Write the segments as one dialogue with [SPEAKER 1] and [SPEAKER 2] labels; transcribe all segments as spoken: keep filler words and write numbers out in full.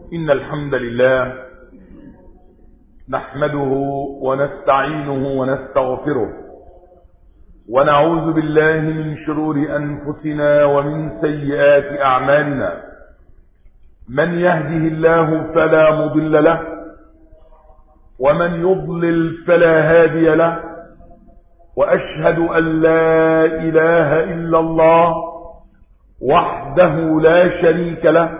[SPEAKER 1] إن الحمد لله نحمده ونستعينه ونستغفره ونعوذ بالله من شرور أنفسنا ومن سيئات أعمالنا. من يهده الله فلا مضل له ومن يضلل فلا هادي له، وأشهد أن لا إله إلا الله وحده لا شريك له،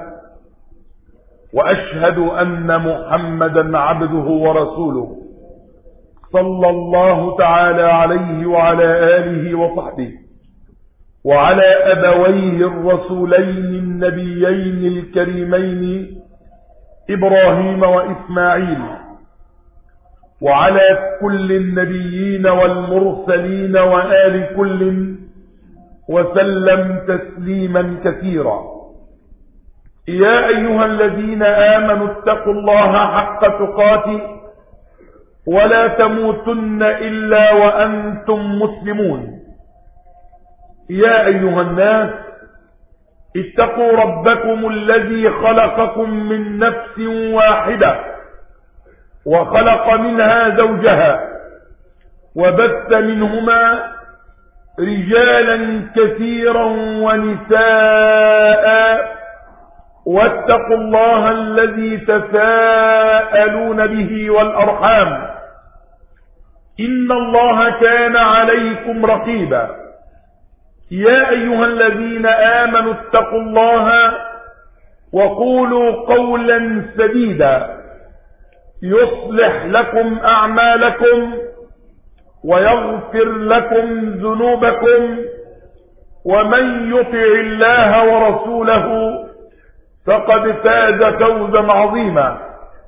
[SPEAKER 1] وأشهد أن محمدا عبده ورسوله صلى الله تعالى عليه وعلى آله وصحبه وعلى أبويه الرسولين النبيين الكريمين إبراهيم وإسماعيل، وعلى كل النبيين والمرسلين وآل كل وسلم تسليما كثيرا. يا أيها الذين آمنوا اتقوا الله حق تقاته ولا تموتن إلا وأنتم مسلمون. يا أيها الناس اتقوا ربكم الذي خلقكم من نفس واحدة وخلق منها زوجها وبث منهما رجالا كثيرا ونساء، واتقوا الله الذي تساءلون به والأرحام إن الله كان عليكم رقيبا. يا أيها الذين آمنوا اتقوا الله وقولوا قولا سديدا يصلح لكم أعمالكم ويغفر لكم ذنوبكم، ومن يطع الله ورسوله فقد فاز فوزا عظيما.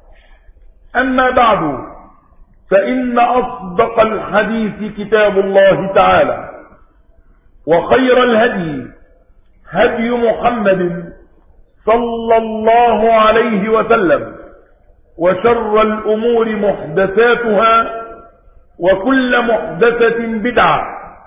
[SPEAKER 1] أما بعد، فإن أصدق الحديث كتاب الله تعالى، وخير الهدي هدي محمد صلى الله عليه وسلم، وشر الأمور محدثاتها، وكل محدثة بدعة،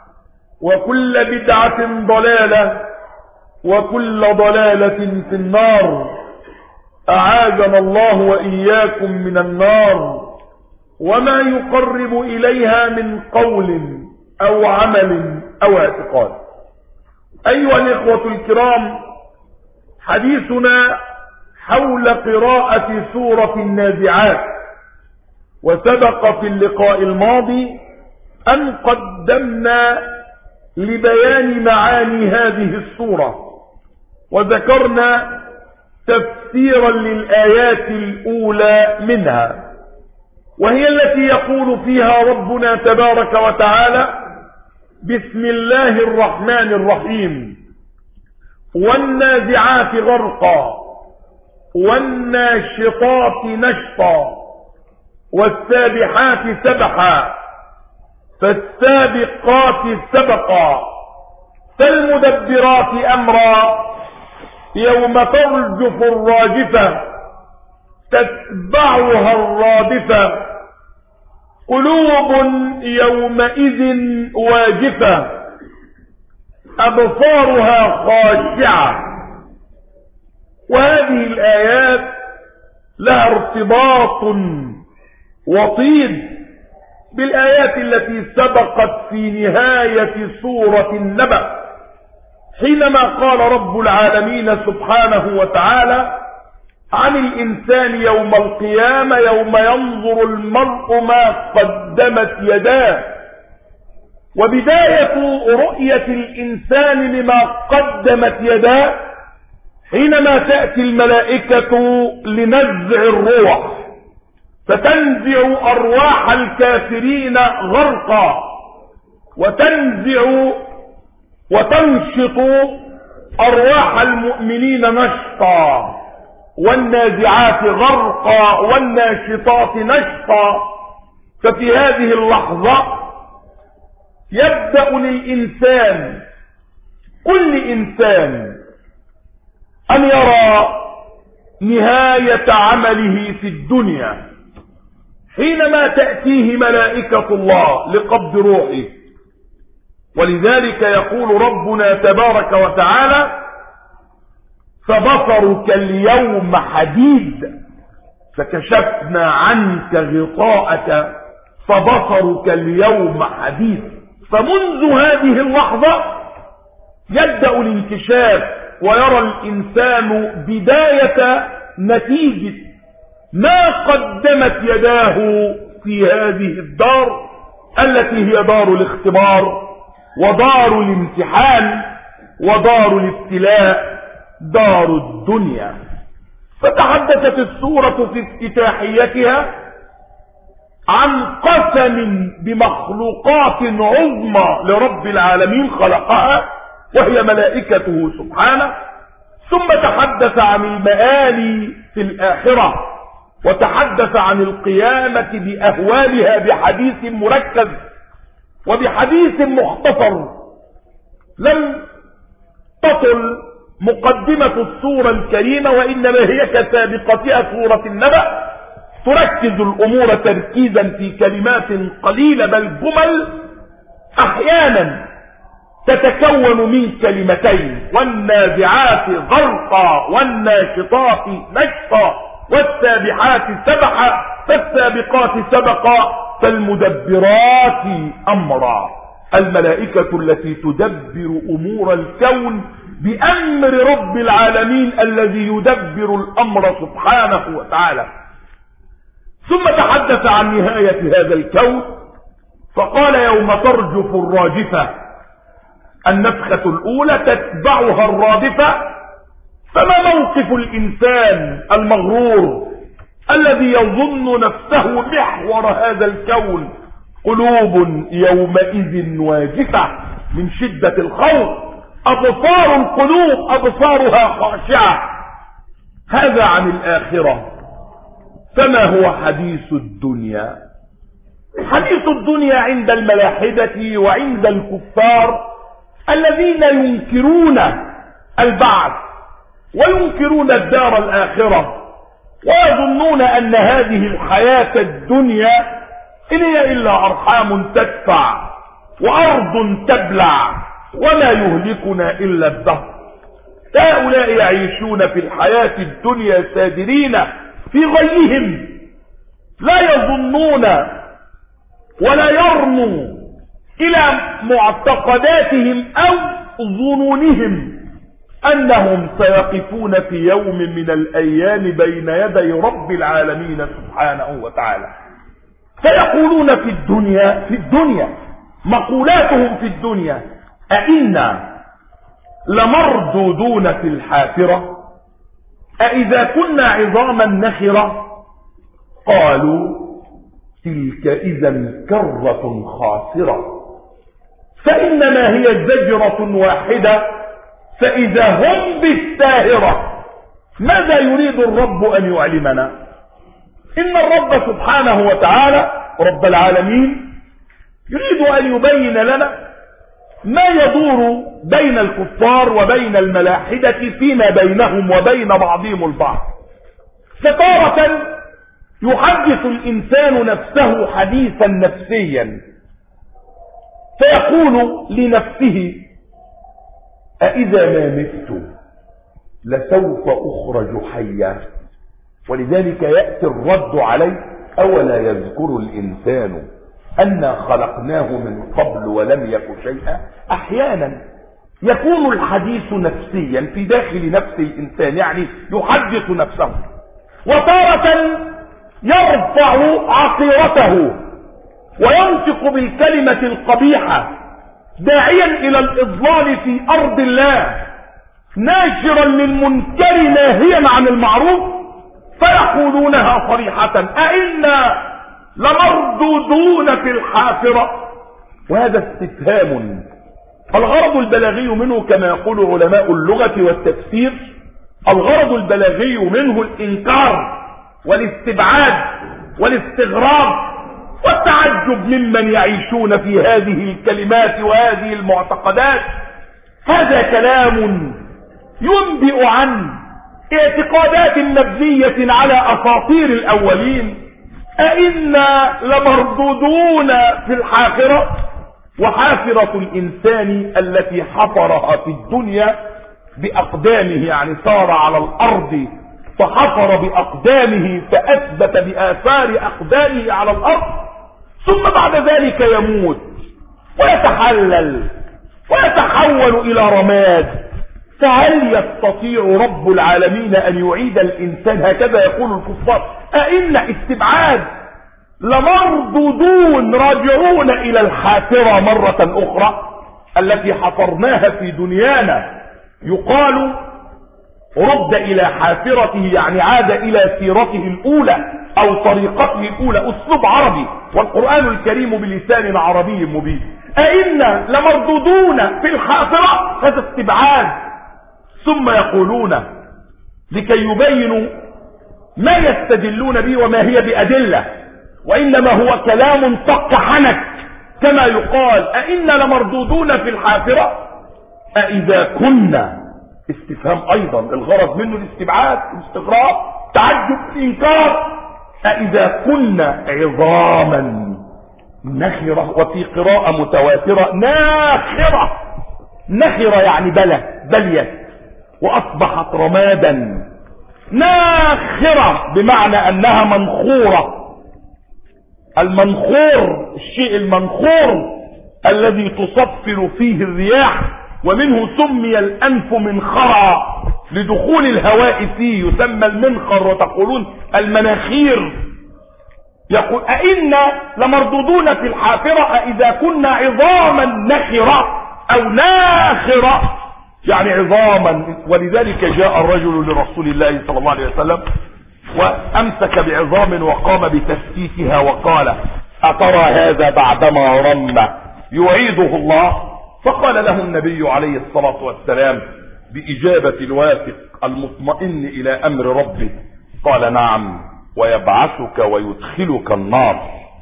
[SPEAKER 1] وكل بدعة ضلالة، وكل ضلالة في النار. أعاذنا الله وإياكم من النار وما يقرب إليها من قول أو عمل أو اعتقاد. أيها الإخوة الكرام، حديثنا حول قراءة سورة النازعات، وسبق في اللقاء الماضي أن قدمنا لبيان معاني هذه السورة، وذكرنا تفسيرا للآيات الأولى منها، وهي التي يقول فيها ربنا تبارك وتعالى: بسم الله الرحمن الرحيم، والنازعات غرقا والناشطات نشطا والسابحات سبحا فالسابقات سبقا فالمدبرات أمرا يوم ترجف الراجفة تتبعها الرادفة قلوب يومئذ واجفة أبصارها خاشعة. وهذه الآيات لها ارتباط وطيد بالآيات التي سبقت في نهاية سورة النبأ، حينما قال رب العالمين سبحانه وتعالى عن الإنسان يوم القيامة: يوم ينظر المرء ما قدمت يداه. وبداية رؤية الإنسان لما قدمت يداه حينما تأتي الملائكة لنزع الروح، فتنزع أرواح الكافرين غرقا، وتنزع وتنشط أرواح المؤمنين نشطا، والنازعات غرقا والناشطات نشطا. ففي هذه اللحظة يبدأ للإنسان، كل إنسان، أن يرى نهاية عمله في الدنيا حينما تأتيه ملائكة الله لقبض روحه. ولذلك يقول ربنا تبارك وتعالى: فبصرك اليوم حديد فكشفنا عنك غطاءك فبصرك اليوم حديد. فمنذ هذه اللحظة يبدأ الانكشاف ويرى الإنسان بداية نتيجة ما قدمت يداه في هذه الدار التي هي دار الاختبار ودار الامتحان ودار الابتلاء، دار الدنيا. فتحدثت السورة في افتتاحيتها عن قسم بمخلوقات عظمى لرب العالمين خلقها وهي ملائكته سبحانه، ثم تحدث عن المآل في الآخرة وتحدث عن القيامة بأهوالها بحديث مركز وبحديث مختصر. لم تطل مقدمة السورة الكريمة وإنما هي كسابقتها سورة النبأ، تركز الأمور تركيزا في كلمات قليلة بل جمل أحيانا تتكون من كلمتين: والنازعات غرقا والناشطات نشطا والسابحات سبحا فالسابقات سبقا فالمدبرات أمرا. الملائكة التي تدبر أمور الكون بأمر رب العالمين الذي يدبر الأمر سبحانه وتعالى. ثم تحدث عن نهاية هذا الكون فقال: يوم ترجف الراجفة، النفخة الأولى تتبعها الرادفة. فما موقف الإنسان المغرور الذي يظن نفسه محور هذا الكون؟ قلوب يومئذ واجفة من شدة الخوف، أبصار القلوب أبصارها خاشعة. هذا عن الآخرة. فما هو حديث الدنيا؟ حديث الدنيا عند الملاحدة وعند الكفار الذين ينكرون البعث وينكرون الدار الآخرة ويظنون أن هذه الحياة الدنيا إن هي إلا أرحام تدفع وأرض تبلع وما يهلكنا إلا الدهر. هؤلاء يعيشون في الحياة الدنيا سادرين في غيهم، لا يظنون ولا يرنوا إلى معتقداتهم أو ظنونهم أنهم سيقفون في يوم من الأيام بين يدي رب العالمين سبحانه وتعالى. فيقولون في الدنيا في الدنيا مقولاتهم في الدنيا: أئنا لمردودون في الحافرة أئذا كنا عظاما نخرة. قالوا: تلك إذا كرة خاسرة، فإنما هي زجرة واحدة فإذا هم بالساهرة. ماذا يريد الرب أن يعلمنا؟ إن الرب سبحانه وتعالى رب العالمين يريد أن يبين لنا ما يدور بين الكفار وبين الملاحدة فيما بينهم وبين بعضهم البعض. فتارة يحدث الإنسان نفسه حديثا نفسيا فيقول لنفسه: أإذا ما مت لسوف أخرج حيا. ولذلك يأتي الرد عليه: أولا يذكر الإنسان أنا خلقناه من قبل ولم يك شيئا. أحيانا يكون الحديث نفسيا في داخل نفس الإنسان، يعني يحدث نفسه، وتارة يرفع عقيرته وينطق بالكلمة القبيحة داعيا إلى الإضلال في أرض الله، ناشرا للمنكر ناهيا عن المعروف، فيقولونها صريحة: أئنا لمردودون في الحافرة. وهذا استفهام الغرض البلاغي منه كما يقول علماء اللغة والتفسير، الغرض البلاغي منه الإنكار والاستبعاد والاستغراب والتعجب ممن يعيشون في هذه الكلمات وهذه المعتقدات. هذا كلام ينبئ عن اعتقادات مبنية على أساطير الأولين. أئنا لمردودون في الحافرة، وحافرة الإنسان التي حفرها في الدنيا بأقدامه، يعني سار على الأرض فحفر بأقدامه فأثبت بآثار أقدامه على الأرض، ثم بعد ذلك يموت ويتحلل ويتحول إلى رماد، فهل يستطيع رب العالمين أن يعيد الإنسان؟ هكذا يقول الكفار. أئن استبعاد لمردودون راجعون إلى الحافرة مرة أخرى التي حفرناها في دنيانا. يقال رد إلى حافرته، يعني عاد إلى سيرته الأولى أو طريقته الأولى، أسلوب عربي والقرآن الكريم بلسان عربي مبين. أئنا لمردودون في الحافرة، هذا استبعاد. ثم يقولون لكي يبينوا ما يستدلون به وما هي بأدلة، وإنما هو كلام طق حنك كما يقال. أئنا لمردودون في الحافرة أئذا كنا، استفهام أيضا الغرض منه الاستبعاد، الاستغراب، تعجب، الإنكار. أئذا كنا عظاما نخرة، وفي قراءة متواترة ناخرة. نخرة يعني بلى بليت وأصبحت رمادا. ناخرة بمعنى أنها منخورة. المنخور الشيء المنخور الذي تصفر فيه الرياح، ومنه سمي الأنف منخرا لدخول الهواء فيه، يسمى المنخر، وتقولون المناخير. يقول أئنا لمردودون في الحافرة أئذا كنا عظاما نخرة أو ناخرة، يعني عظاما. ولذلك جاء الرجل لرسول الله صلى الله عليه وسلم وأمسك بعظام وقام بتفتيتها وقال أترى هذا بعدما رم يعيده الله؟ فقال له النبي عليه الصلاة والسلام بإجابة الواثق المطمئن إلى أمر ربه، قال نعم، ويبعثك ويدخلك النار.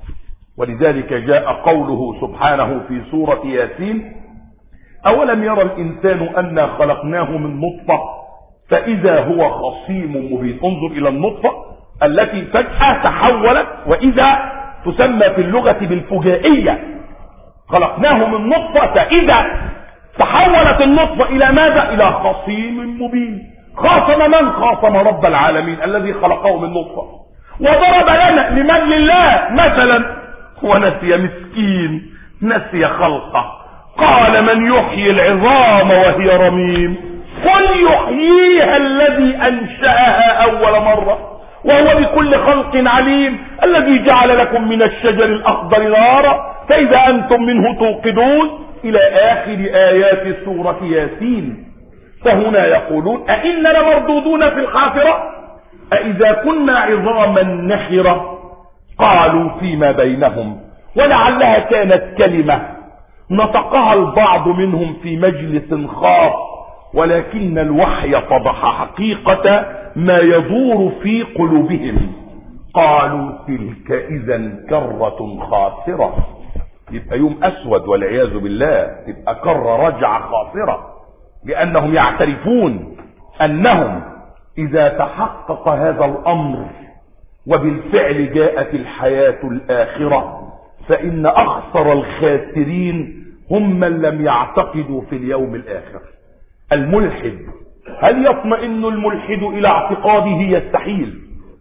[SPEAKER 1] ولذلك جاء قوله سبحانه في سورة ياسين أولم يرى الإنسان أنا خلقناه من نطفة فإذا هو خصيم مبين. انظر إلى النطفة التي فجأة تحولت، وإذا تسمى في اللغة بالفجائية. خلقناه من نطفة فإذا تحولت النطفة إلى ماذا؟ إلى خصيم مبين. خاصم من؟ خاصم رب العالمين الذي خلقه من نطفة. وضرب لنا لمن لله مثلا ونسي مسكين نسي خلقه، قال من يحيي العظام وهي رميم قل يحييها الذي أنشأها أول مرة وهو بكل خلق عليم، الذي جعل لكم من الشجر الأخضر نارا فإذا أنتم منه توقدون، إلى آخر آيات سورة ياسين. فهنا يقولون أئنا لمردودون في الحافرة أئذا كنا عظاما نخرة، قالوا فيما بينهم، ولعلها كانت كلمة نطقها البعض منهم في مجلس خاص، ولكن الوحي فضح حقيقة ما يدور في قلوبهم. قالوا تلك إذا كرة خاسرة، يبقى يوم أسود والعياذ بالله، تبقى كرة رجعة خاسرة، لأنهم يعترفون أنهم إذا تحقق هذا الأمر وبالفعل جاءت الحياة الآخرة فإن أخسر الخاسرين هم من لم يعتقدوا في اليوم الآخر. الملحد هل يطمئن الملحد إلى اعتقاده؟ يستحيل.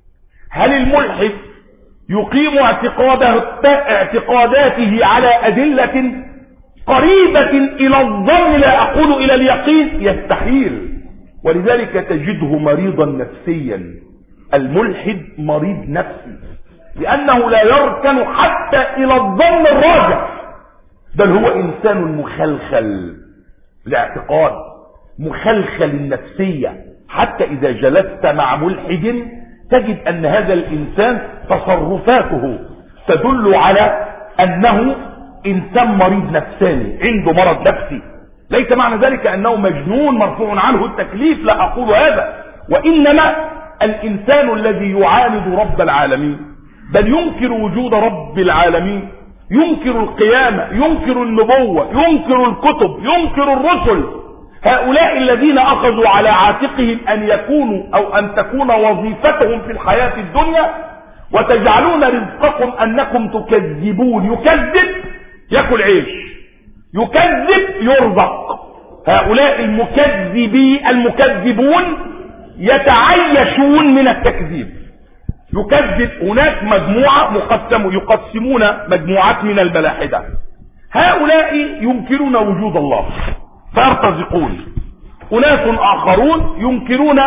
[SPEAKER 1] هل الملحد يقيم اعتقاده اعتقاداته على أدلة قريبة إلى الظن لا أقول إلى اليقين؟ يستحيل. ولذلك تجده مريضا نفسيا. الملحد مريض نفسي لأنه لا يركن حتى إلى الظن الراجح، بل هو إنسان مخلخل الاعتقاد، مخلخل النفسية. حتى إذا جلست مع ملحد تجد أن هذا الإنسان تصرفاته تدل على أنه إنسان مريض نفساني، عنده مرض نفسي. ليس معنى ذلك أنه مجنون مرفوع عنه التكليف، لا أقول هذا، وإنما الإنسان الذي يعاند رب العالمين، بل ينكر وجود رب العالمين، ينكر القيامة، ينكر النبوة، ينكر الكتب، ينكر الرسل. هؤلاء الذين أخذوا على عاتقهم أن يكونوا أو أن تكون وظيفتهم في الحياة الدنيا، وتجعلون رزقكم أنكم تكذبون. يكذب يأكل عيش، يكذب يرزق، هؤلاء المكذبي المكذبون يتعيشون من التكذيب. يكذب هناك مجموعة مقسم يقسمون مجموعات من الملاحدة. هؤلاء ينكرون وجود الله فيرتزقون. أناس آخرون ينكرون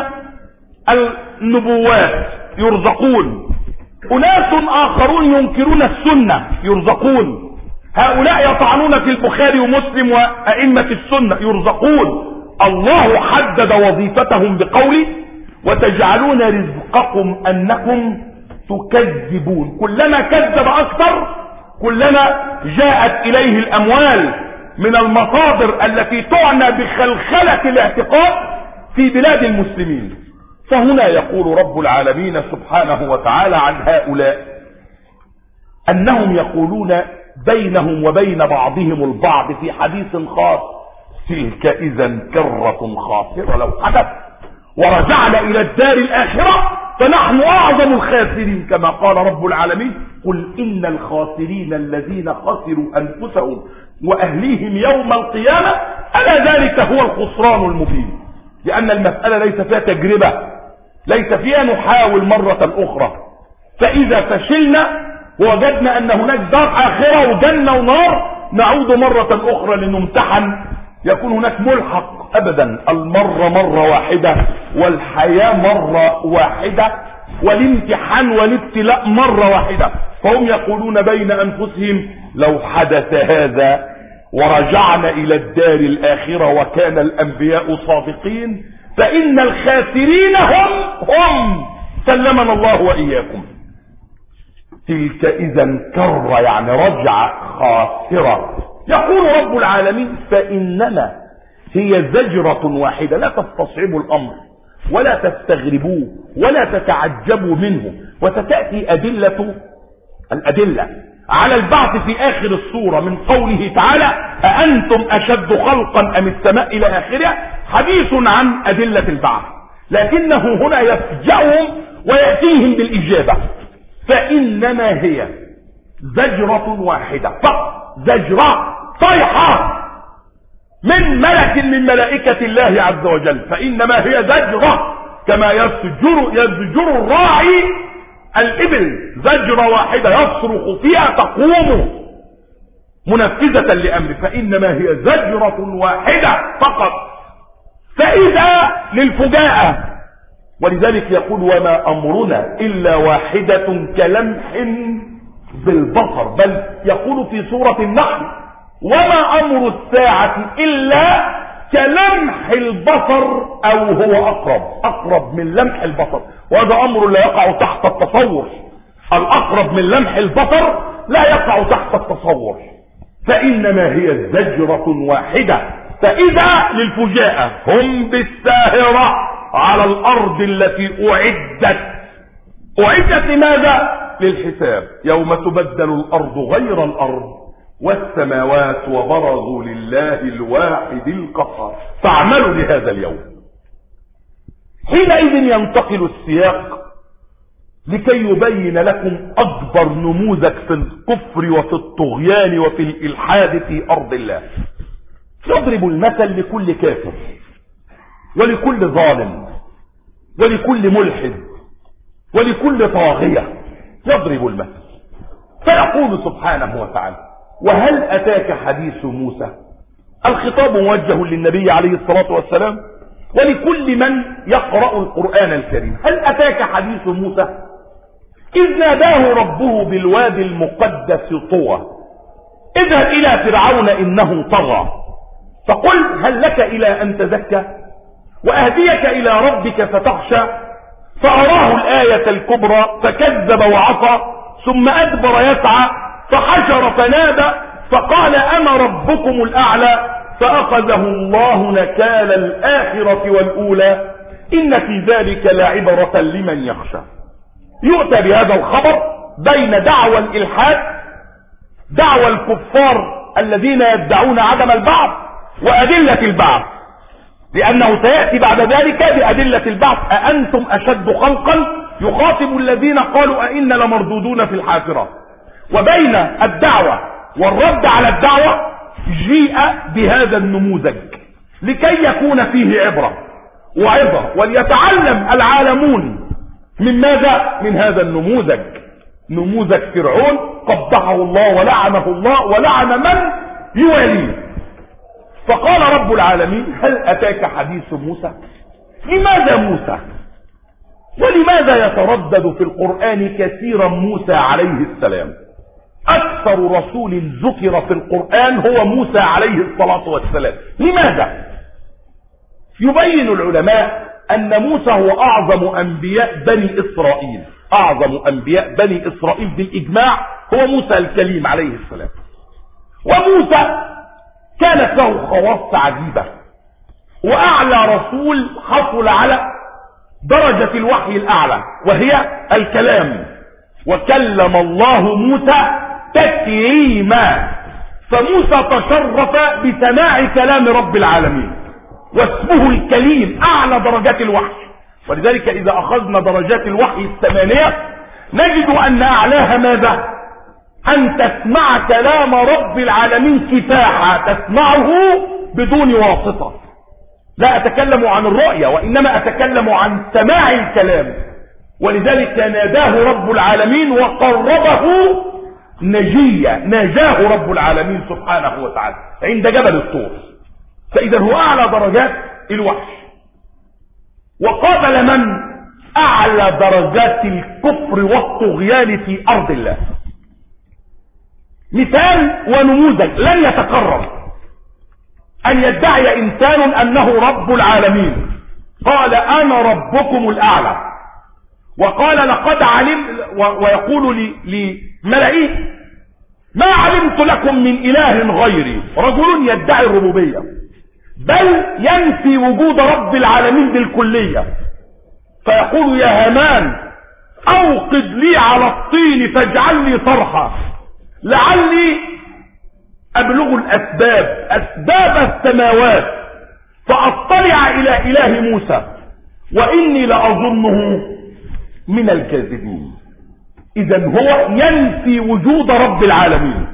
[SPEAKER 1] النبوات يرزقون. أناس آخرون ينكرون السنة يرزقون. هؤلاء يطعنون في البخاري ومسلم وأئمة السنة يرزقون. الله حدد وظيفتهم بقوله وتجعلون رزقكم أنكم تكذبون. كلما كذب أكثر كلما جاءت إليه الأموال من المصادر التي تعنى بخلخلة الاعتقاد في بلاد المسلمين. فهنا يقول رب العالمين سبحانه وتعالى عن هؤلاء أنهم يقولون بينهم وبين بعضهم البعض في حديث خاص تلك إذا كرة خاسرة لو حدث ورجعنا إلى الدار الآخرة فنحن أعظم الخاسرين كما قال رب العالمين قل إن الخاسرين الذين خسروا أنفسهم وأهليهم يوم القيامة ألا ذلك هو الخسران المبين. لأن المسألة ليس فيها تجربة، ليس فيها نحاول مرة أخرى. فإذا فشلنا ووجدنا أن هناك دار آخرة وجنة ونار نعود مرة أخرى لنمتحن يكون هناك ملحق. أبدا، المرة مرة واحدة والحياة مرة واحدة والامتحان والابتلاء مرة واحدة. فهم يقولون بين أنفسهم لو حدث هذا ورجعنا إلى الدار الآخرة وكان الأنبياء صادقين فإن الخاسرين هم هم سلمنا الله وإياكم. تلك إذا كرة يعني رجعة خاسرة. يقول رب العالمين فإنما هي زجرة واحدة. لا تستصعبوا الأمر ولا تستغربوه ولا تتعجبوا منه. وستأتي أدلة الأدلة على البعث في آخر السورة من قوله تعالى أأنتم أشد خلقا أم السماء إلى آخره. حديث عن أدلة البعث لكنه هنا يفجأهم ويأتيهم بالإجابة. فإنما هي زجرة واحدة فقط، زجرة صيحة من ملك من ملائكة الله عز وجل. فإنما هي زجرة كما يزجر يزجر الراعي الإبل زجرة واحدة يصرخ فيها تقوم منفذة لأمره. فإنما هي زجرة واحدة فقط. فإذا للفجاءة ولذلك يقول وما أمرنا إلا واحدة كلمح بالبصر. بل يقول في سورة النحل وما أمر الساعة إلا كلمح البصر أو هو أقرب. أقرب من لمح البصر وهذا أمر لا يقع تحت التصور. الأقرب من لمح البصر لا يقع تحت التصور. فإنما هي زجرة واحدة. فإذا للفجاءة هم بالساهرة على الأرض التي أعدت. أعدت لماذا؟ للحساب. يوم تبدل الأرض غير الأرض والسماوات وبرزوا لله الواحد القهار فاعملوا لهذا اليوم. حينئذ ينتقل السياق لكي يبين لكم أكبر نموذج في الكفر وفي الطغيان وفي الإلحاد في أرض الله. يضرب المثل لكل كافر ولكل ظالم ولكل ملحد ولكل طاغية. يضرب المثل فيقول سبحانه وتعالى وهل أتاك حديث موسى. الخطاب موجه للنبي عليه الصلاة والسلام ولكل من يقرأ القرآن الكريم. هل أتاك حديث موسى إذ ناداه ربه بالوادي المقدس طوى اذهب إلى فرعون إنه طغى فقل هل لك إلى أن تزكى وأهديك إلى ربك فتخشى فأراه الآية الكبرى فكذب وعصى ثم أدبر يسعى فحشر فنادى فقال أنا ربكم الأعلى فأخذه الله نكال الآخرة والأولى إن في ذلك لعبرة لمن يخشى. يؤتى بهذا الخبر بين دعوى الإلحاد دعوى الكفار الذين يدعون عدم البعث وأدلة البعث لأنه سيأتي بعد ذلك بأدلة البعث. أأنتم أشد خلقا يخاطب الذين قالوا أئنا لمردودون في الحافرة. وبين الدعوة والرد على الدعوة جيء بهذا النموذج لكي يكون فيه عبرة وعظة، وليتعلم العالمون من ماذا؟ من هذا النموذج، نموذج فرعون قبحه الله ولعنه الله ولعن من يواليه. فقال رب العالمين: هل أتاك حديث موسى؟ لماذا موسى؟ ولماذا يتردد في القرآن كثيرا موسى عليه السلام؟ أكثر رسول ذكر في القرآن هو موسى عليه الصلاة والسلام. لماذا؟ يبين العلماء أن موسى هو أعظم أنبياء بني إسرائيل، أعظم أنبياء بني إسرائيل بالإجماع هو موسى الكليم عليه السلام. وموسى كانت له خواص عجيبة، وأعلى رسول حصل على درجة الوحي الأعلى وهي الكلام، وكلم الله موسى تكليما. فموسى تشرف بسماع كلام رب العالمين، واسمه الكليم، أعلى درجات الوحي. ولذلك إذا أخذنا درجات الوحي الثمانية نجد أن أعلاها ماذا؟ أن تسمع كلام رب العالمين كفاحة، تسمعه بدون واسطة. لا أتكلم عن الرؤية، وإنما أتكلم عن سماع الكلام. ولذلك ناداه رب العالمين وقربه نجيا، ناجاه رب العالمين سبحانه وتعالى عند جبل الطور. فإذا هو أعلى درجات الوحي. وقابل من؟ أعلى درجات الكفر والطغيان في أرض الله. مثال ونموذج لن يتكرر أن يدعي إنسان أنه رب العالمين. قال: أنا ربكم الأعلى. وقال: لقد علم، ويقول لملئه: ما علمت لكم من إله غيري. رجل يدعي الربوبية، بل ينفي وجود رب العالمين بالكلية. فيقول: يا هامان أوقد لي على الطين فاجعل لي صرحا لعلي أبلغ الأسباب، أسباب السماوات، فأطلع إلى إله موسى وإني لأظنه من الكاذبين. إذن هو ينفي وجود رب العالمين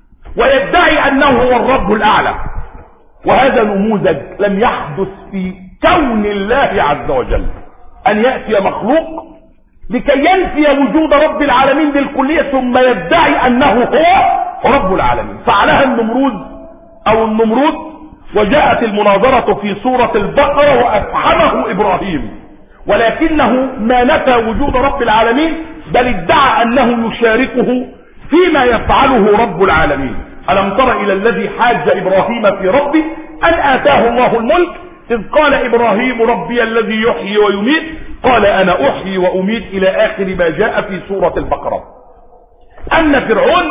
[SPEAKER 1] ويدعي أنه هو الرب الأعلى. وهذا نموذج لم يحدث في كون الله عز وجل، أن يأتي مخلوق لكي ينفي وجود رب العالمين بالكلية ثم يدعي أنه هو رب العالمين. فعلها النمرود أو النمرود، وجاءت المناظرة في سورة البقرة وأفحمه إبراهيم، ولكنه ما نفى وجود رب العالمين بل ادعى أنه يشاركه فيما يفعله رب العالمين. ألم تر إلى الذي حاج إبراهيم في ربه أن آتاه الله الملك إذ قال إبراهيم: ربي الذي يحيي ويميت قال أنا أحيي وأميت، إلى آخر ما جاء في سورة البقرة. أن فرعون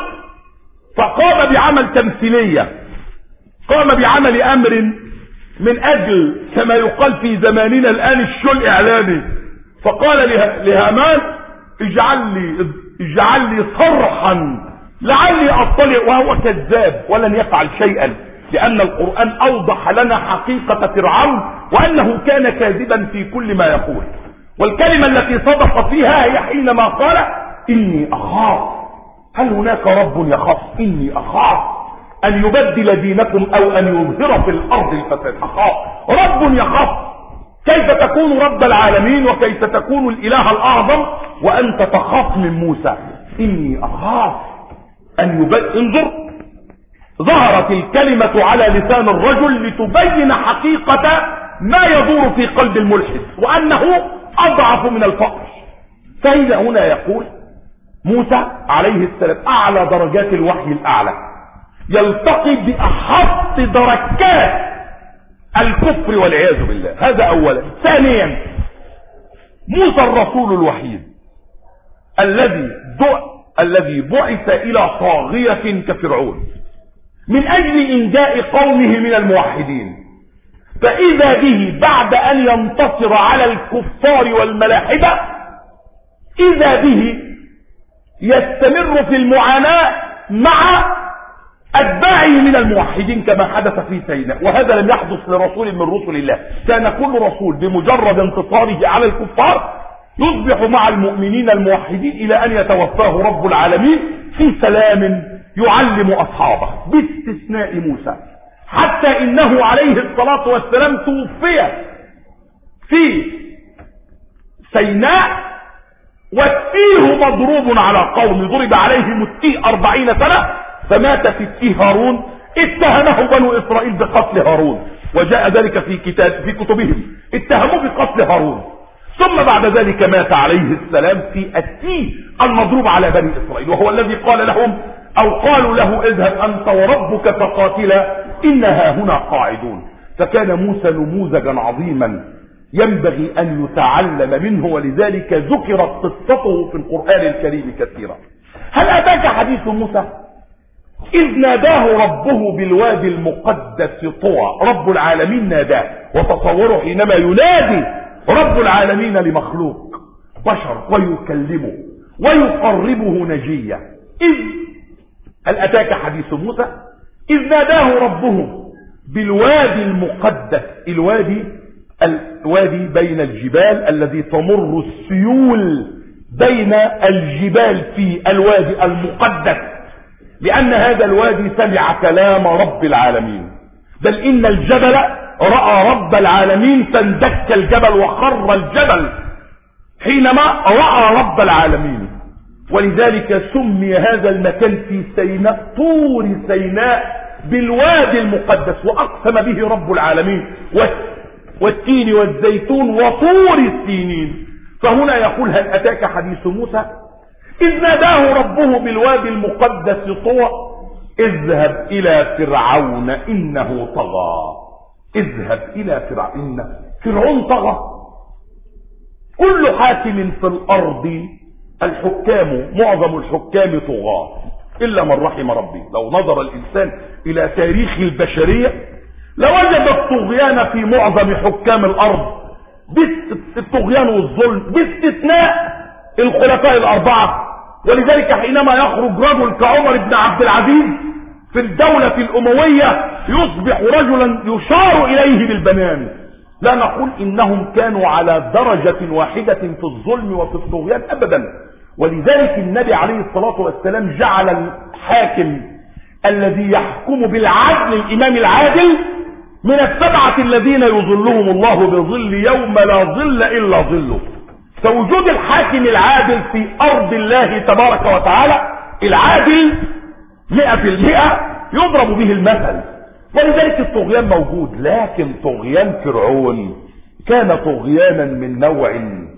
[SPEAKER 1] فقام بعمل تمثيلية، قام بعمل أمر من أجل كما يقال في زماننا الآن الشو الإعلامي. فقال لهامان: اجعل لي اجعل لي صرحا لعلي أطلع، وهو كذاب ولن يفعل شيئا، لأن القرآن أوضح لنا حقيقة فرعون وأنه كان كاذبا في كل ما يقول. والكلمة التي صدق فيها هي حينما قال: إني أخاف. هل هناك رب يخاف؟ إني أخاف أن يبدل دينكم أو أن يظهر في الأرض الفساد. أخاف، رب يخاف. كيف تكون رب العالمين وكيف تكون الإله الأعظم وأنت تخاف من موسى؟ إني أخاف أن يبدل. انظر، ظهرت الكلمة على لسان الرجل لتبين حقيقة ما يدور في قلب الملحد وأنه أضعف من الفقر. فإذا هنا يقول موسى عليه السلام أعلى درجات الوحي الأعلى، يلتقي بأحط دركات الكفر والعياذ بالله. هذا أولا. ثانيا، موسى الرسول الوحيد الذي الذي بعث إلى طاغية كفرعون من أجل إنجاء قومه من الموحدين، فإذا به بعد أن ينتصر على الكفار والملاحدة إذا به يستمر في المعاناة مع أتباعه من الموحدين كما حدث في سيناء. وهذا لم يحدث لرسول من رسل الله. كان كل رسول بمجرد انتصاره على الكفار يصبح مع المؤمنين الموحدين إلى أن يتوفاه رب العالمين في سلام يعلم أصحابه، باستثناء موسى حتى إنه عليه الصلاة والسلام توفي في سيناء والتيه مضروب على قوم، ضرب عليهم التيه أربعين سنة فمات في التيه هارون، اتهمه بنو إسرائيل بقتل هارون، وجاء ذلك في كتاب في كتبهم، اتهموه بقتل هارون. ثم بعد ذلك مات عليه السلام في التيه المضروب على بني إسرائيل، وهو الذي قال لهم أو قالوا له اذهب أنت وربك فقاتلا إنها هنا قاعدون. فكان موسى نموذجا عظيما ينبغي أن يتعلم منه، ولذلك ذكرت قصته في القرآن الكريم كثيرا. هل أتاك حديث موسى إذ ناداه ربه بالوادي المقدس طوى؟ رب العالمين ناداه، وتصوروا حينما ينادي رب العالمين لمخلوق بشر ويكلمه ويقربه نجيا. إذ هل أتاك حديث موسى إذ ناداه ربه بالوادي المقدس. الوادي الوادي بين الجبال الذي تمر السيول بين الجبال في الوادي المقدس، لأن هذا الوادي سمع كلام رب العالمين، بل إن الجبل رأى رب العالمين فاندك الجبل وخر الجبل حينما رأى رب العالمين. ولذلك سمي هذا المكان في سيناء طور سيناء بالوادي المقدس، وأقسم به رب العالمين والتين والزيتون وطور السينين. فهنا يقول هل أتاك حديث موسى إذ ناداه ربه بالوادي المقدس طوى اذهب إلى فرعون إنه طغى. اذهب إلى فرعون. فرعون طغى. كل حاكم في الأرض الحكام معظم الحكام طغاة إلا من رحم ربي. لو نظر الإنسان إلى تاريخ البشرية لوجد الطغيان في معظم حكام الأرض، الطغيان والظلم باستثناء الخلفاء الأربعة. ولذلك حينما يخرج رجل كعمر بن عبد العزيز في الدولة الأموية يصبح رجلا يشار إليه بالبنان. لا نقول إنهم كانوا على درجة واحدة في الظلم وفي الطغيان أبدا. ولذلك النبي عليه الصلاة والسلام جعل الحاكم الذي يحكم بالعدل الإمام العادل من السبعة الذين يظلهم الله بظل يوم لا ظل إلا ظله. فوجود الحاكم العادل في أرض الله تبارك وتعالى العادل مئة في المئة يضرب به المثل. ولذلك الطغيان موجود، لكن طغيان فرعون كان طغيانا من نوع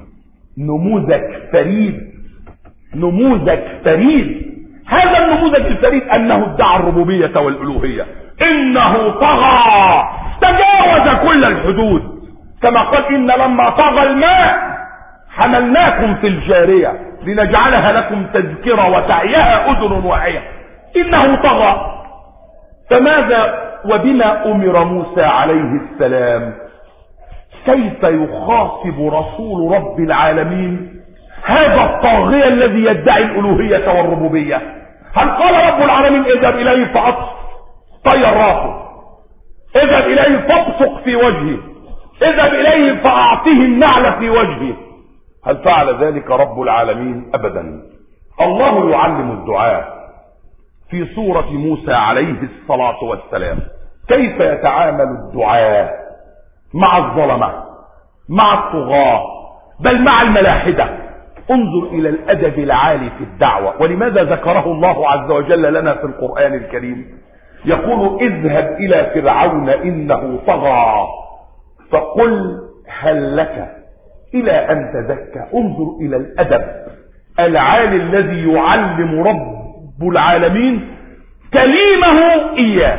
[SPEAKER 1] نموذج فريد. نموذج فريد. هذا النموذج الفريد أنه ادعى الربوبية والألوهية، إنه طغى تجاوز كل الحدود، كما قال إن لما طغى الماء حملناكم في الجارية لنجعلها لكم تذكرة وتعيها أذن واعية. إنه طغى. فماذا وبما أمر موسى عليه السلام؟ كيف يخاطب رسول رب العالمين هذا الطاغية الذي يدعي الألوهية والربوبية؟ هل قال رب العالمين اذهب إليه فأطف طير راسه، اذهب إليه فابصق في وجهه، اذهب إليه فأعطيه النعل في وجهه؟ هل فعل ذلك رب العالمين؟ أبدا. الله يعلم الدعاء في سورة موسى عليه الصلاة والسلام كيف يتعامل الدعاء مع الظلمة، مع الطغاة، بل مع الملاحدة. انظر إلى الأدب العالي في الدعوة. ولماذا ذكره الله عز وجل لنا في القرآن الكريم؟ يقول اذهب إلى فرعون إنه طغى فقل هل لك إلى أن تزكى. انظر إلى الأدب العالي الذي يعلم رب العالمين كليمه إياه.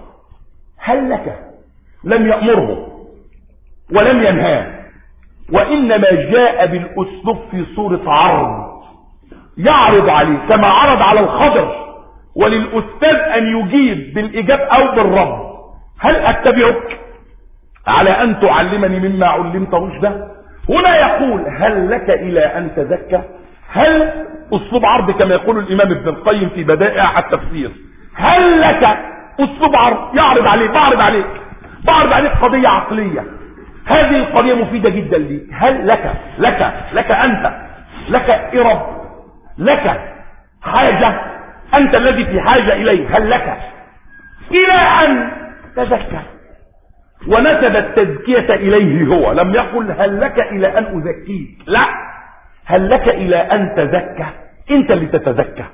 [SPEAKER 1] هل لك لم يأمره ولم ينهاه، وإنما جاء بالأسلوب في صورة عرض يعرض عليه كما عرض على الخضر، وللأستاذ أن يجيب بالإجاب أو بالرد. هل أتبعك على أن تعلمني مما علمت رشدا؟ هنا يقول هل لك إلى أن تزكى. هل أسلوب عرض كما يقول الإمام ابن القيم في بدائع التفسير. هل لك أسلوب عرض يعرض عليه، بعرض عليك بعرض عليك قضية عقلية. هذه القضية مفيدة جدا لي. هل لك لك لك أنت لك إرب، لك حاجة، أنت الذي في حاجة إليه، هل لك إلى أن تزكى، ونسب التزكية إليه هو، لم يقل هل لك إلى أن أزكيك، لا، هل لك إلى أن تزكى، أنت اللي تتزكى.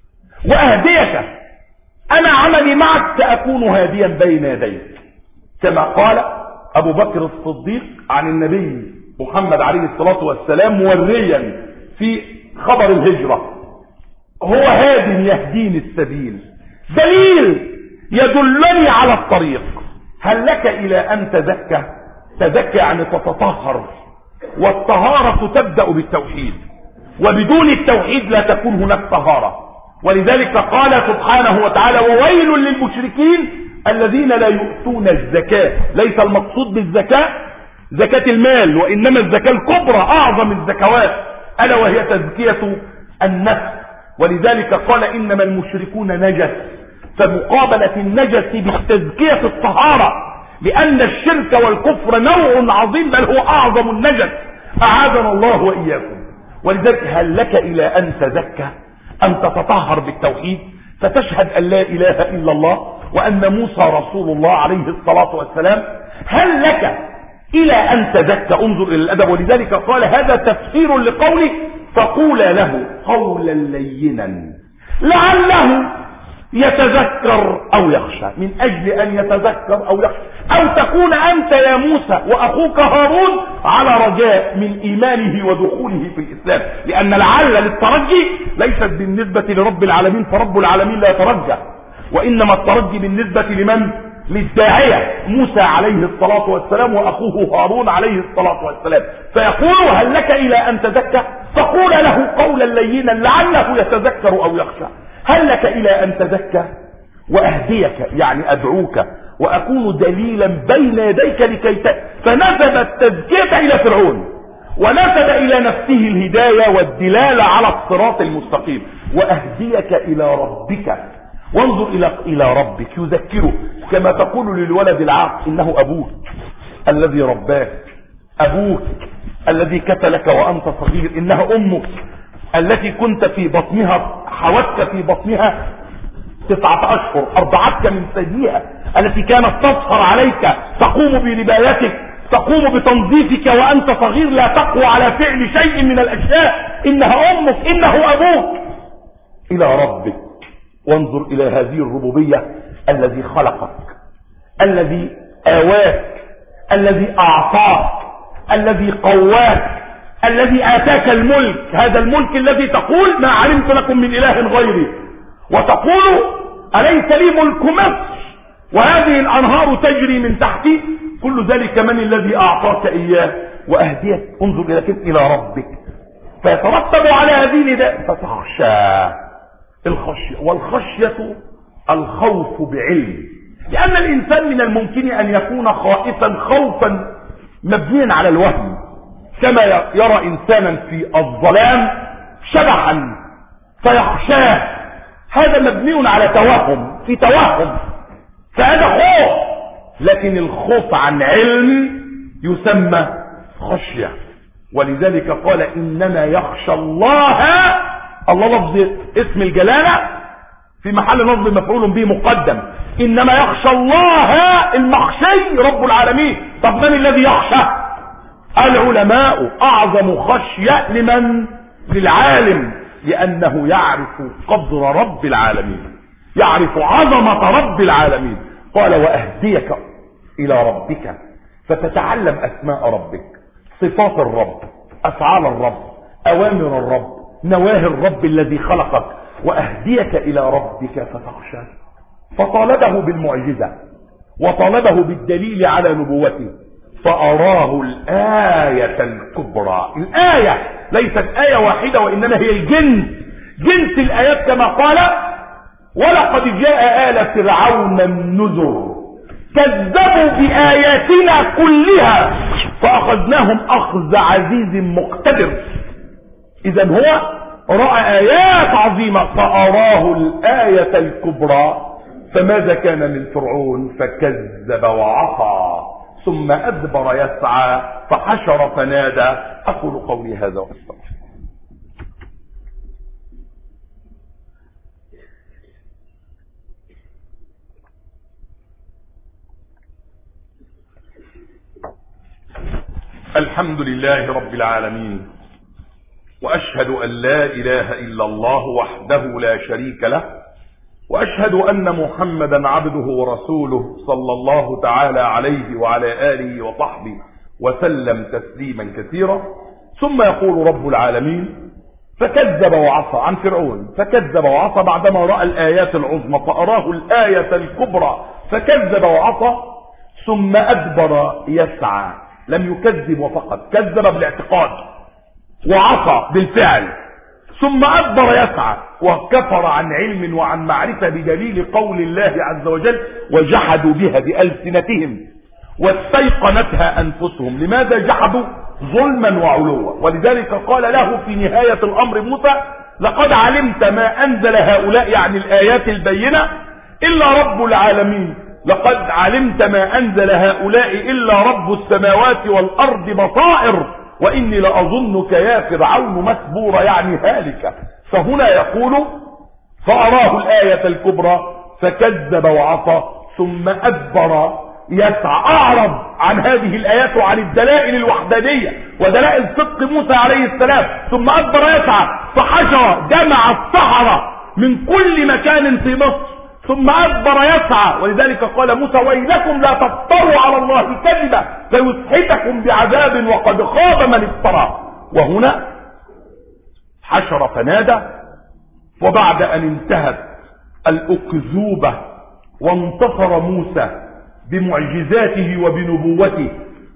[SPEAKER 1] وأهديك، أنا عملي معك سأكون هاديا بين يديك، كما قال أبو بكر الصديق عن النبي محمد عليه الصلاة والسلام موريا في خبر الهجرة: هو هاد يهديني السبيل، دليل يدلني على الطريق. هل لك إلى أن تزكى؟ تزكى يعني تتطهر، والطهارة تبدأ بالتوحيد، وبدون التوحيد لا تكون هناك طهارة. ولذلك قال سبحانه وتعالى: وويل للمشركين الذين لا يؤتون الزكاة. ليس المقصود بالزكاة زكاة المال، وإنما الزكاة الكبرى أعظم الزكوات، ألا وهي تزكية النفس. ولذلك قال: إنما المشركون نجس، فمقابلة النجس بالتزكية الطهارة، لأن الشرك والكفر نوع عظيم، بل هو أعظم النجس، أعاذنا الله وإياكم. ولذلك هل لك إلى أن تزكى، أن تتطهر بالتوحيد، فتشهد أن لا إله إلا الله وأن موسى رسول الله عليه الصلاة والسلام. هل لك إلى أن تزكى، انظر إلى الأدب. ولذلك قال: هذا تفسير لقوله: فقولا له قولا لينا لعله يتذكر أو يخشى. من أجل أن يتذكر أو يخشى، أو تكون أنت يا موسى وأخوك هارون على رجاء من إيمانه ودخوله في الإسلام، لأن لعل للترجي ليست بالنسبة لرب العالمين، فرب العالمين لا يترجى، وإنما الترجي بالنسبة لمن؟ للداعية موسى عليه الصلاة والسلام وأخوه هارون عليه الصلاة والسلام. فيقول: هل لك إلى أن تزكى، فقول له قولا لينا لعله يتذكر أو يخشى. هل لك إلى أن تزكى وأهديك، يعني أدعوك وأكون دليلا بين يديك لكي ت... فنسب التزكية إلى فرعون، ونسب إلى نفسه الهداية والدلالة على الصراط المستقيم. وأهديك إلى ربك، وانظر إلى إلى ربك، يذكره كما تقول للولد العاق: إنه أبوك الذي رباك، أبوك الذي كفلك وأنت صغير، إنها أمك التي كنت في بطنها، حوتك في بطنها تسعة أشهر، أرضعتك من ثديها، التي كانت تسهر عليك، تقوم بربايتك، تقوم بتنظيفك وأنت صغير، لا تقوى على فعل شيء من الأشياء، إنها أمك، إنه أبوك. إلى ربك، وانظر إلى هذه الربوبية: الذي خلقك، الذي آواك، الذي أعطاك، الذي قواك، الذي آتاك الملك، هذا الملك الذي تقول: ما علمت لكم من إله غيري، وتقول: أليس لي ملك مصر وهذه الأنهار تجري من تحتي. كل ذلك من الذي أعطاك إياه وأهديك. انظر إلى كيف إلى ربك، فيترتب على هذه النداء فتخشى. الخشية، والخشية الخوف بعلم، لأن الإنسان من الممكن أن يكون خائفا خوفا مبنيا على الوهم، كما يرى إنسانا في الظلام شبحا فيخشاه، هذا مبني على توهم، في توهم، فهذا خوف. لكن الخوف عن علم يسمى خشية. ولذلك قال: إنما يخشى الله، الله لفظ اسم الجلالة في محل نصب مفعول به مقدم، إنما يخشى الله المخشي رب العالمين. طب من الذي يخشى؟ العلماء. أعظم خشية لمن؟ للعالم، لأنه يعرف قدر رب العالمين، يعرف عظمة رب العالمين. قال: وأهديك إلى ربك فتتعلم أسماء ربك، صفات الرب، أفعال الرب، أوامر الرب، نواهي الرب الذي خلقك. وأهديك إلى ربك فتخشى، فطالبه بالمعجزة وطالبه بالدليل على نبوته، فأراه الآية الكبرى. الآية ليست آية واحدة، وإنما هي الجنس، جنس الآيات، كما قال: ولقد جاء آل فرعون النذر كذبوا بآياتنا كلها فأخذناهم أخذ عزيز مقتدر. إذا هو رأى آيات عظيمة، فأراه الآية الكبرى. فماذا كان من فرعون؟ فكذب وعصى ثم أدبر يسعى فحشر فنادى. أقول قولي هذا وأستغفر. الحمد لله رب العالمين، وأشهد أن لا إله إلا الله وحده لا شريك له، وأشهد أن محمدا عبده ورسوله صلى الله تعالى عليه وعلى آله وصحبه وسلم تسليما كثيرا. ثم يقول رب العالمين: فكذب وعصى، عن فرعون، فكذب وعصى بعدما رأى الآيات العظمى فأراه الآية الكبرى فكذب وعصى، ثم أدبر يسعى. لم يكذب وفقط، كذب بالاعتقاد وعصى بالفعل، ثم أدبر يسعى وكفر عن علم وعن معرفة بدليل قول الله عز وجل: وجحدوا بها بألسنتهم واستيقنتها أنفسهم. لماذا جحدوا؟ ظلما وعلوا. ولذلك قال له في نهاية الأمر موسى: لقد علمت ما أنزل هؤلاء، يعني الآيات البينة، إلا رب العالمين. لقد علمت ما أنزل هؤلاء إلا رب السماوات والأرض بصائر وإني لأظنك يا فرعون مسبورا، يعني هالكا. فهنا يقول: فأراه الآية الكبرى فكذب وعصى ثم أدبر يسعى، أعرض عن هذه الآيات وعن الدلائل الوحدانية ودلائل صدق موسى عليه السلام، ثم أدبر يسعى فحشر، جمع السحرة من كل مكان في مصر، ثم أدبر يسعى. ولذلك قال موسى: ويلكم لا تفتروا على الله كذبا فيسحتكم بعذاب وقد خاب من افترى. وهنا حشر فنادى. وبعد أن انتهت الأكذوبة وانتصر موسى بمعجزاته وبنبوته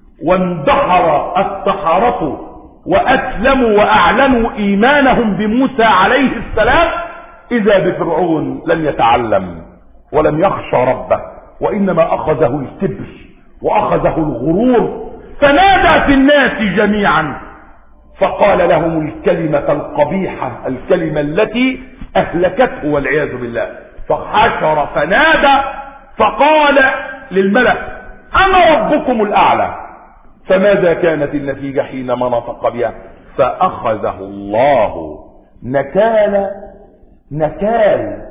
[SPEAKER 1] واندحر السحرة وأسلموا وأعلنوا إيمانهم بموسى عليه السلام، إذا بفرعون لم يتعلم ولم يخشى ربه، وإنما أخذه الكبر وأخذه الغرور، فنادى في الناس جميعا فقال لهم الكلمة القبيحة، الكلمة التي أهلكته والعياذ بالله. فحشر فنادى فقال للملأ: أنا ربكم الأعلى. فماذا كانت النتيجة حينما نطق بها؟ فأخذه الله نكال نكال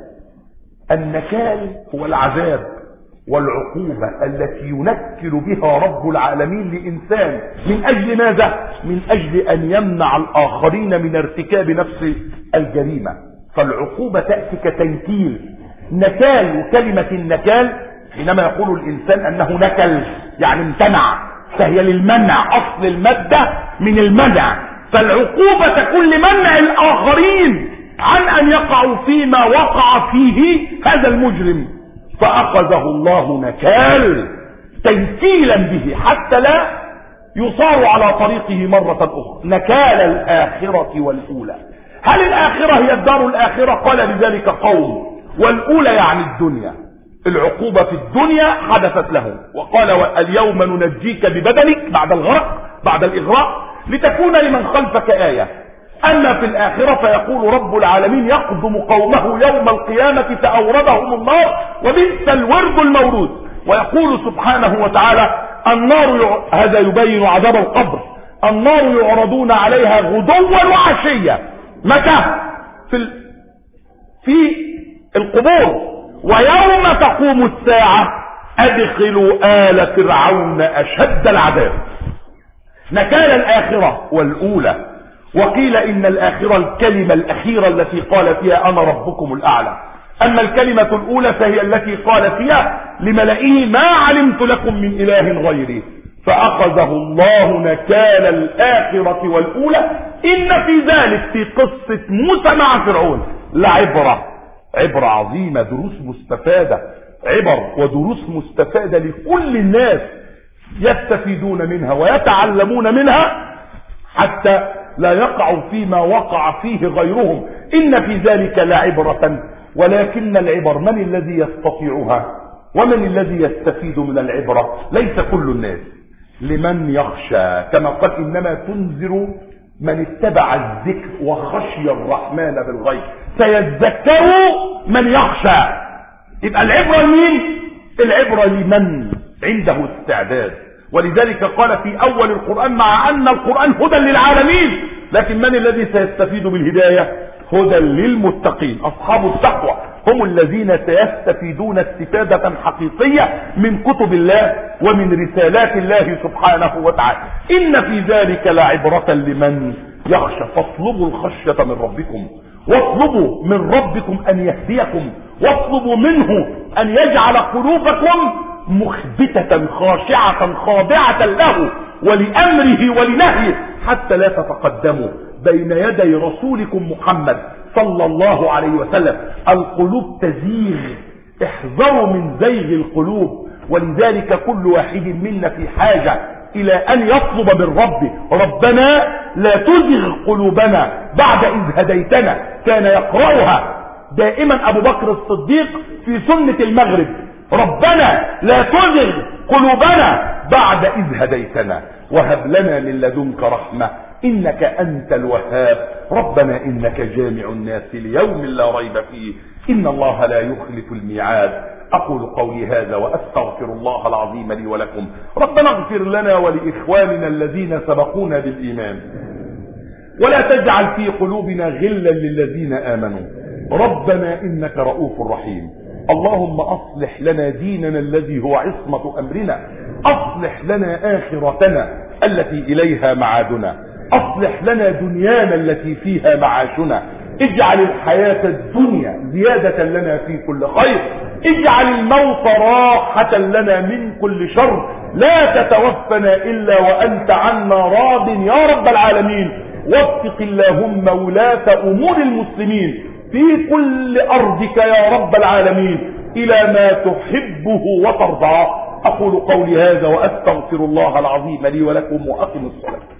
[SPEAKER 1] النكال هو العذاب والعقوبة التي ينكل بها رب العالمين لإنسان. من أجل ماذا؟ من أجل أن يمنع الآخرين من ارتكاب نفس الجريمة. فالعقوبة تأتي كتنكيل. نكال، وكلمة النكال حينما يقول الإنسان أنه نكل يعني امتنع، فهي للمنع، أصل المادة من المنع. فالعقوبة تكون لمنع الآخرين عن أن يقعوا فيما وقع فيه هذا المجرم. فأخذه الله نكال تنكيلا به حتى لا يصار على طريقه مرة أخرى. نكال الآخرة والأولى. هل الآخرة هي الدار الآخرة؟ قال بذلك قوم، والأولى يعني الدنيا. العقوبة في الدنيا حدثت له، وقال: اليوم ننجيك ببدنك بعد الغرق بعد الإغراق لتكون لمن خلفك آية. أما في الآخرة فيقول رب العالمين: يقدم قومه يوم القيامة فأوردهم النار وبئس الورد المورود. ويقول سبحانه وتعالى: النار يع... هذا يبين عذاب القبر. النار يعرضون عليها غدوا وعشيا. متى؟ في ال... في القبور. ويوم تقوم الساعة أدخلوا آل فرعون أشد العذاب. نكال الآخرة والأولى. وقيل إن الآخرة الكلمة الأخيرة التي قال فيها: أنا ربكم الأعلى. أما الكلمة الأولى فهي التي قال فيها لملئه: ما علمت لكم من إله غيري. فأخذه الله نكال الآخرة والأولى. إن في ذلك، في قصة موسى مع فرعون، لعبرة، عبرة عظيمة، دروس مستفادة، عبر ودروس مستفادة لكل الناس يستفيدون منها ويتعلمون منها حتى لا يقعوا فيما وقع فيه غيرهم. إن في ذلك لعبرة، ولكن العبر من الذي يستطيعها ومن الذي يستفيد من العبرة؟ ليس كل الناس، لمن يخشى. كما قال: إنما تنذر من اتبع الذكر وخشي الرحمن بالغيب سيذكر من يخشى. يبقى العبرة لمين؟ العبرة لمن عنده استعداد. ولذلك قال في أول القرآن: مع أن القرآن هدى للعالمين، لكن من الذي سيستفيد بالهداية؟ هدى للمتقين، أصحاب التقوى هم الذين سيستفيدون استفادة حقيقية من كتب الله ومن رسالات الله سبحانه وتعالى. إن في ذلك لعبرة لمن يخشى. فاطلبوا الخشية من ربكم، واطلبوا من ربكم أن يهديكم، واطلبوا منه أن يجعل قلوبكم مخبتة خاشعة خاضعة له ولأمره ولنهيه، حتى لا تتقدموا بين يدي رسولكم محمد صلى الله عليه وسلم. القلوب تزيغ، احذروا من زيغ القلوب. ولذلك كل واحد منا في حاجة الى ان يطلب من ربه: ربنا لا تزغ قلوبنا بعد اذ هديتنا. كان يقرأها دائما ابو بكر الصديق في سنة المغرب: ربنا لا تزغ قلوبنا بعد اذ هديتنا وهب لنا من لدنك رحمة انك انت الوهاب. ربنا انك جامع الناس ليوم لا ريب فيه ان الله لا يخلف الميعاد. اقول قولي هذا واستغفر الله العظيم لي ولكم. ربنا اغفر لنا ولاخواننا الذين سبقونا بالايمان، ولا تجعل في قلوبنا غلا للذين امنوا. ربنا انك رؤوف رحيم. اللهم اصلح لنا ديننا الذي هو عصمة امرنا، اصلح لنا اخرتنا التي اليها معادنا، اصلح لنا دنيانا التي فيها معاشنا. اجعل الحياة الدنيا زيادة لنا في كل خير، اجعل الموت راحة لنا من كل شر. لا تتوفنا الا وانت عنا راض يا رب العالمين. وفق اللهم ولاة امور المسلمين في كل ارضك يا رب العالمين الى ما تحبه وترضاه. اقول قولي هذا واستغفر الله العظيم لي ولكم واقم الصلاة.